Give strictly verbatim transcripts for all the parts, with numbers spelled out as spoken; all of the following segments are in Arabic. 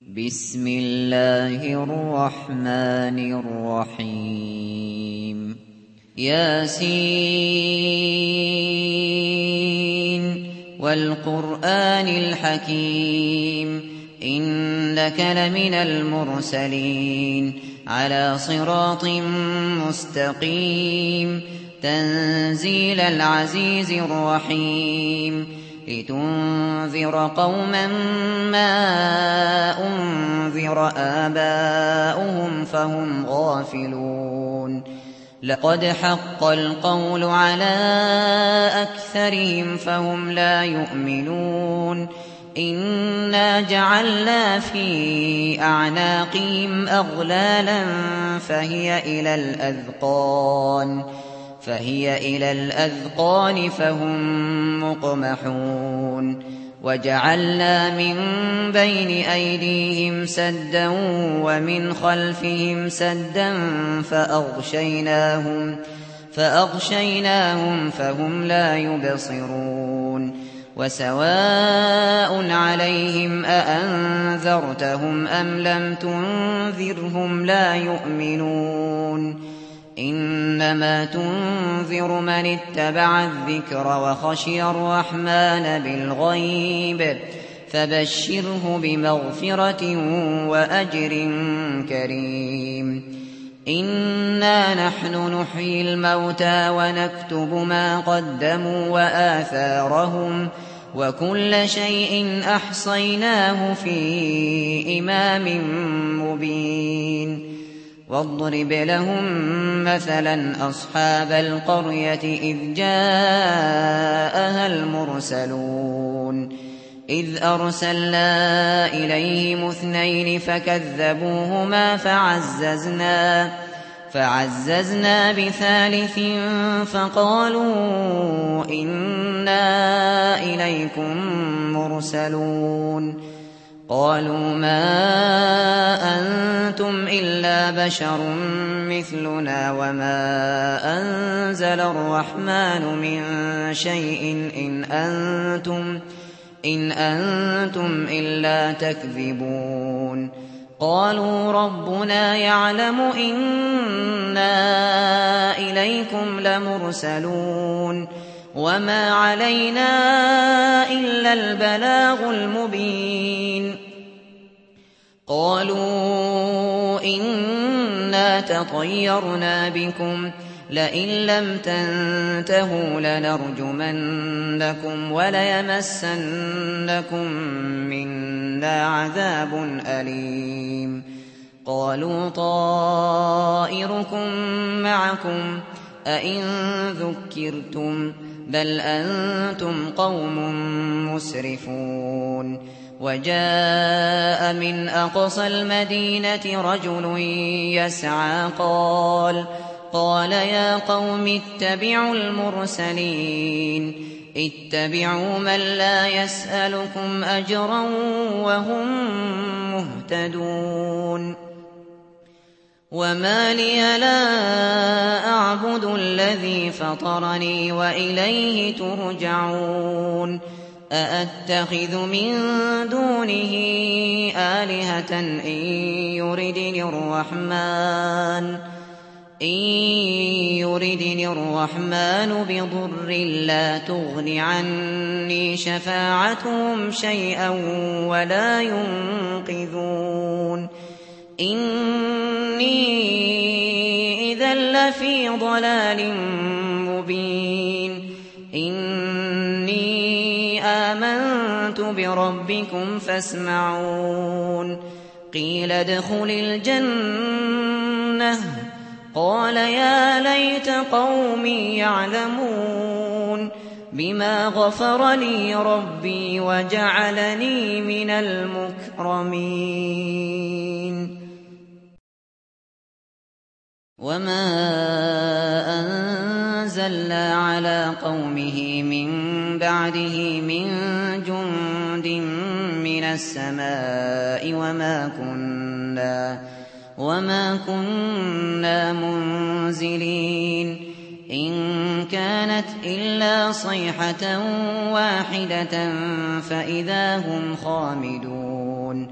بسم الله الرحمن الرحيم ياسين والقرآن الحكيم إنك لمن المرسلين على صراط مستقيم تنزيل العزيز الرحيم لتنذر قوما ما أنذر آباؤهم فهم غافلون لقد حق القول على أكثرهم فهم لا يؤمنون إنا جعلنا في أعناقهم أغلالا فهي إلى الأذقان فهي إلى الأذقان فهم مقمحون وجعلنا من بين أيديهم سدا ومن خلفهم سدا فأغشيناهم فأغشيناهم فهم لا يبصرون وسواء عليهم أأنذرتهم أم لم تنذرهم لا يؤمنون إنما تنذر من اتبع الذكر وخشي الرحمن بالغيب فبشره بمغفرة وأجر كريم إنا نحن نحيي الموتى ونكتب ما قدموا وآثارهم وكل شيء أحصيناه في إمام مبين واضرب لهم مثلا أصحاب القرية إذ جاءها المرسلون إذ أرسلنا إليهم اثنين فكذبوهما فعززنا فعززنا بثالث فقالوا إنا إليكم مرسلون قالوا ما أنتم إلا بشر مثلنا وما أنزل الرحمن من شيء إن أنتم إن أنتم إلا تكذبون قالوا ربنا يعلم إنا إليكم لمرسلون وما علينا إلا البلاغ المبين قالوا إنا تطيرنا بكم لئن لم تنتهوا لنرجمنكم وليمسنكم منا عذاب أليم قالوا طائركم معكم أئن ذكرتم بل أنتم قوم مسرفون وجاء من أقصى المدينة رجل يسعى قال قال يا قوم اتبعوا المرسلين اتبعوا من لا يسألكم أجرا وهم مهتدون وما لي لا أعبد الذي فطرني وإليه ترجعون أأتخذ من دونه آلهة إن يردني الرحمن إن يردني الرحمن بضر لا تغن عني شفاعتهم شيئا ولا ينقذون إني إذا لفي ضلال مبين إني آمنت بربكم فاسمعون قيل ادخل الجنة قال يا ليت قومي يعلمون بما غفر لي ربي وجعلني من المكرمين وما أنزلنا على قومه من بعده من جند من السماء وما كنا وما كنا منزلين إن كانت إلا صيحة واحدة فإذا هم خامدون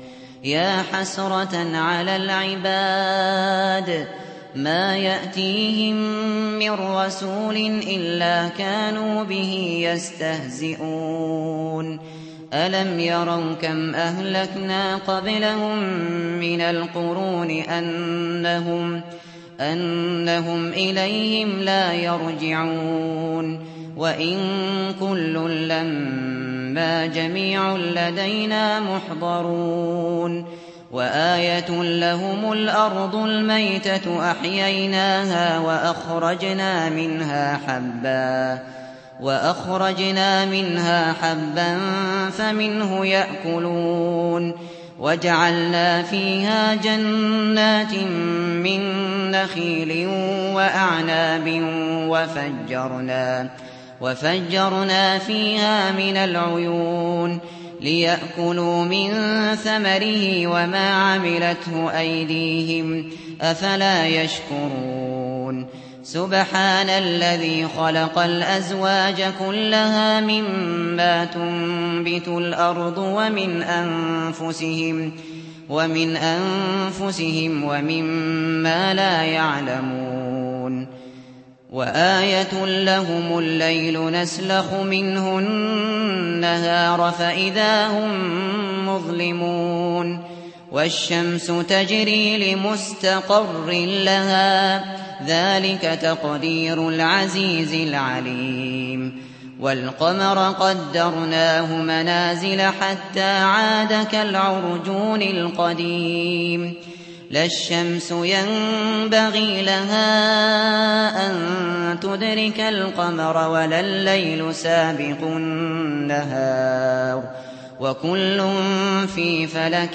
يا حسرة على العباد ما يأتيهم من رسول إلا كانوا به يستهزئون ألم يروا كم أهلكنا قبلهم من القرون أنهم, أنهم إليهم لا يرجعون وإن كل لما جميع لدينا محضرون وآية لهم الأرض الميتة أحييناها وأخرجنا منها حبا وأخرجنا منها حبا فمنه يأكلون وجعلنا فيها جنات من نخيل وأعناب وفجرنا وفجرنا فيها من العيون ليأكلوا من ثمره وما عملته أيديهم أفلا يشكرون سبحان الذي خلق الأزواج كلها مما تنبت الأرض ومن أنفسهم ومن أنفسهم ومما لا يعلمون وآية لهم الليل نسلخ منه النهار فإذا هم مظلمون والشمس تجري لمستقر لها ذلك تقدير العزيز العليم والقمر قدرناه منازل حتى عاد كالعرجون القديم لا الشمس ينبغي لها أن تدرك القمر ولا الليل سابق النهار وكل في فلك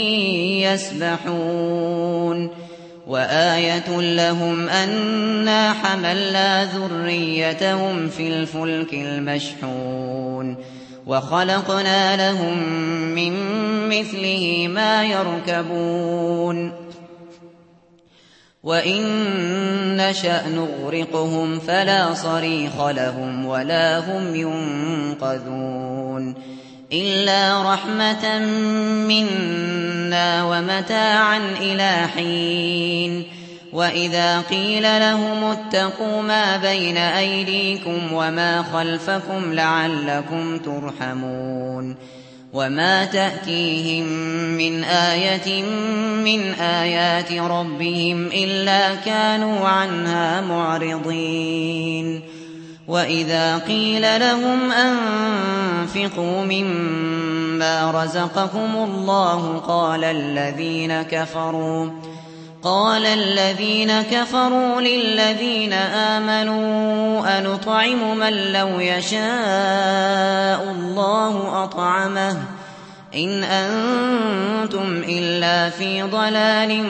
يسبحون وآية لهم أنا حملنا ذريتهم في الفلك المشحون وخلقنا لهم من مثله ما يركبون وإن نشأ نغرقهم فلا صريخ لهم ولا هم ينقذون إلا رحمة منا ومتاعا إلى حين وإذا قيل لهم اتقوا ما بين أيديكم وما خلفكم لعلكم ترحمون وما تأتيهم من آية من آيات ربهم إلا كانوا عنها معرضين وإذا قيل لهم أنفقوا مما رزقكم الله قال الذين كفروا قال الذين كفروا للذين آمنوا أنطعم من لو يشاء الله أطعمه إن أنتم إلا في ضلال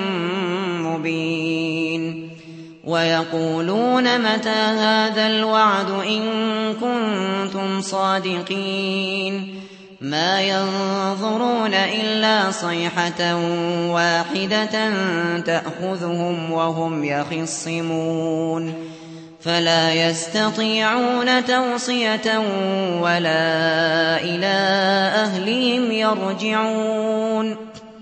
مبين ويقولون متى هذا الوعد إن كنتم صادقين ما ينظرون إلا صيحة واحدة تأخذهم وهم يخصمون فلا يستطيعون توصية ولا إلى أهلهم يرجعون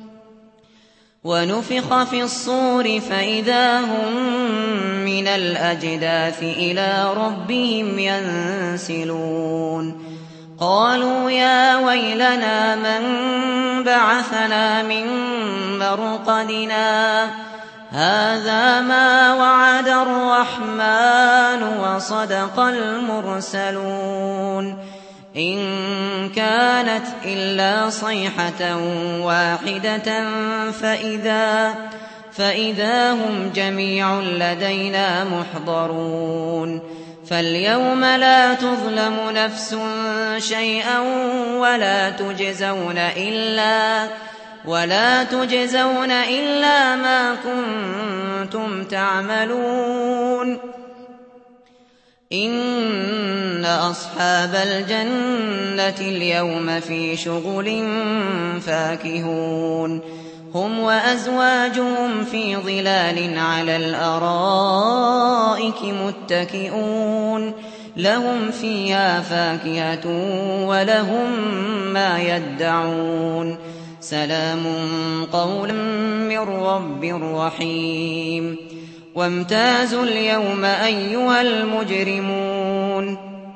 ونفخ في الصور فإذا هم من الأجداث إلى ربهم ينسلون قالوا يا ويلنا من بعثنا من مرقدنا هذا ما وعد الرحمن وصدق المرسلون إن كانت إلا صيحة واحدة فإذا, فإذا هم جميع لدينا محضرون فاليوم لا تظلم نفس شيئا ولا تجزون إلا ولا تجزون إلا ما كنتم تعملون إن أصحاب الجنة اليوم في شغل فاكهون هم وأزواجهم في ظلال على الأرائك متكئون لهم فيها فاكهة ولهم ما يدعون سلام قولا من رب رحيم وامتازوا اليوم أيها المجرمون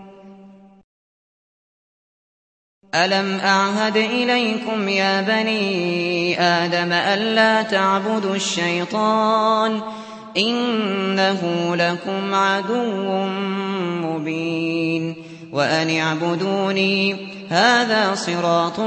ألم أعهد إليكم يا بني آدم ألا تعبدوا الشيطان إنه لكم عدو مبين وأن اعبدوني هذا صراط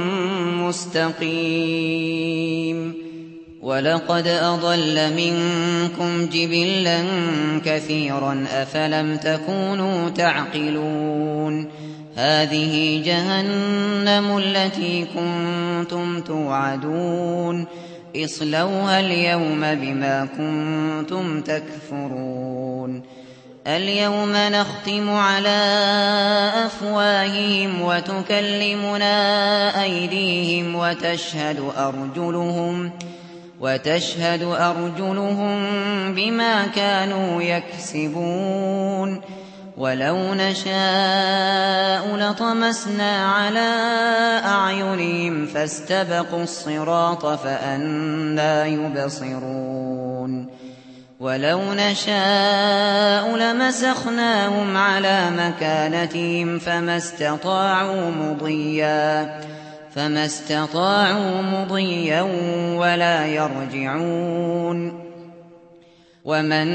مستقيم ولقد أضل منكم جبلا كثيرا أفلم تكونوا تعقلون هذه جهنم التي كنتم توعدون اصلوها اليوم بما كنتم تكفرون اليوم نختم على أفواههم وتكلمنا أيديهم وتشهد أرجلهم وتشهد أرجلهم بما كانوا يكسبون ولو نشاء لطمسنا على أعينهم فاستبقوا الصراط فأنى يبصرون ولو نشاء لمسخناهم على مكانتهم فما استطاعوا مضيا فما استطاعوا مضيا ولا يرجعون ومن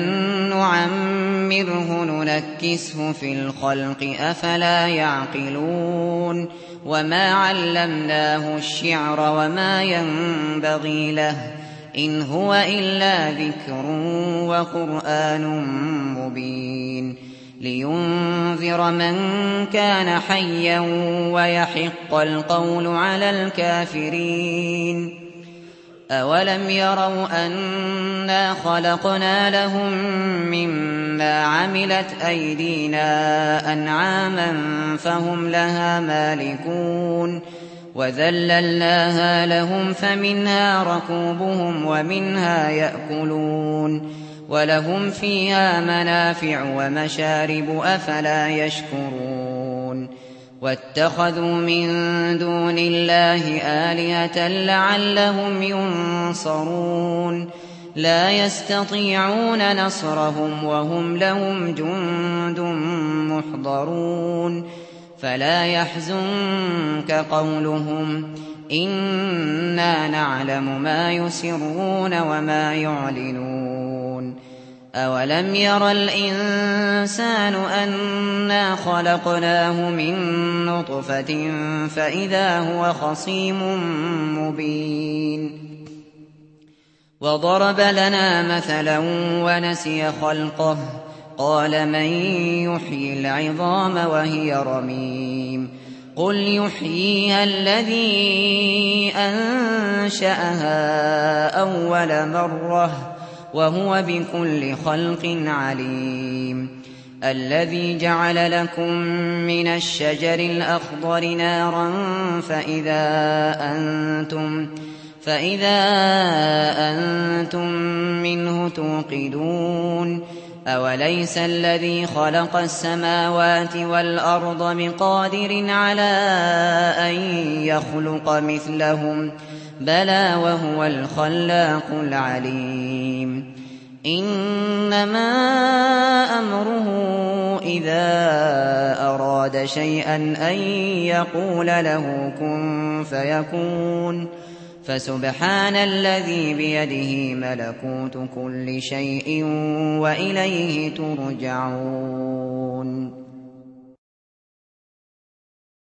نعمره ننكسه في الخلق أفلا يعقلون وما علمناه الشعر وما ينبغي له إن هو إلا ذكر وقرآن مبين لينذر من كان حيا ويحق القول على الكافرين أولم يروا أنا خلقنا لهم مما عملت أيدينا أنعاما فهم لها مالكون وذللناها لهم فمنها ركوبهم ومنها يأكلون ولهم فيها منافع ومشارب أفلا يشكرون واتخذوا من دون الله آلهة لعلهم ينصرون لا يستطيعون نصرهم وهم لهم جند محضرون فلا يحزنك قولهم إنا نعلم ما يسرون وما يعلنون أولم ير الإنسان أنا خلقناه من نطفة فإذا هو خصيم مبين وضرب لنا مثلا ونسي خلقه قال من يحيي العظام وهي رميم قل يحييها الذي أنشأها أول مرة وهو بكل خلق عليم الذي جعل لكم من الشجر الأخضر نارا فإذا أنتم فإذا أنتم منه توقدون أوليس الذي خلق السماوات والأرض بقادر على أن يخلق مثلهم بلى وهو الخلاق العليم إنما أمره إذا أراد شيئا أن يقول له كن فيكون فسبحان الذي بيده ملكوت كل شيء وإليه ترجعون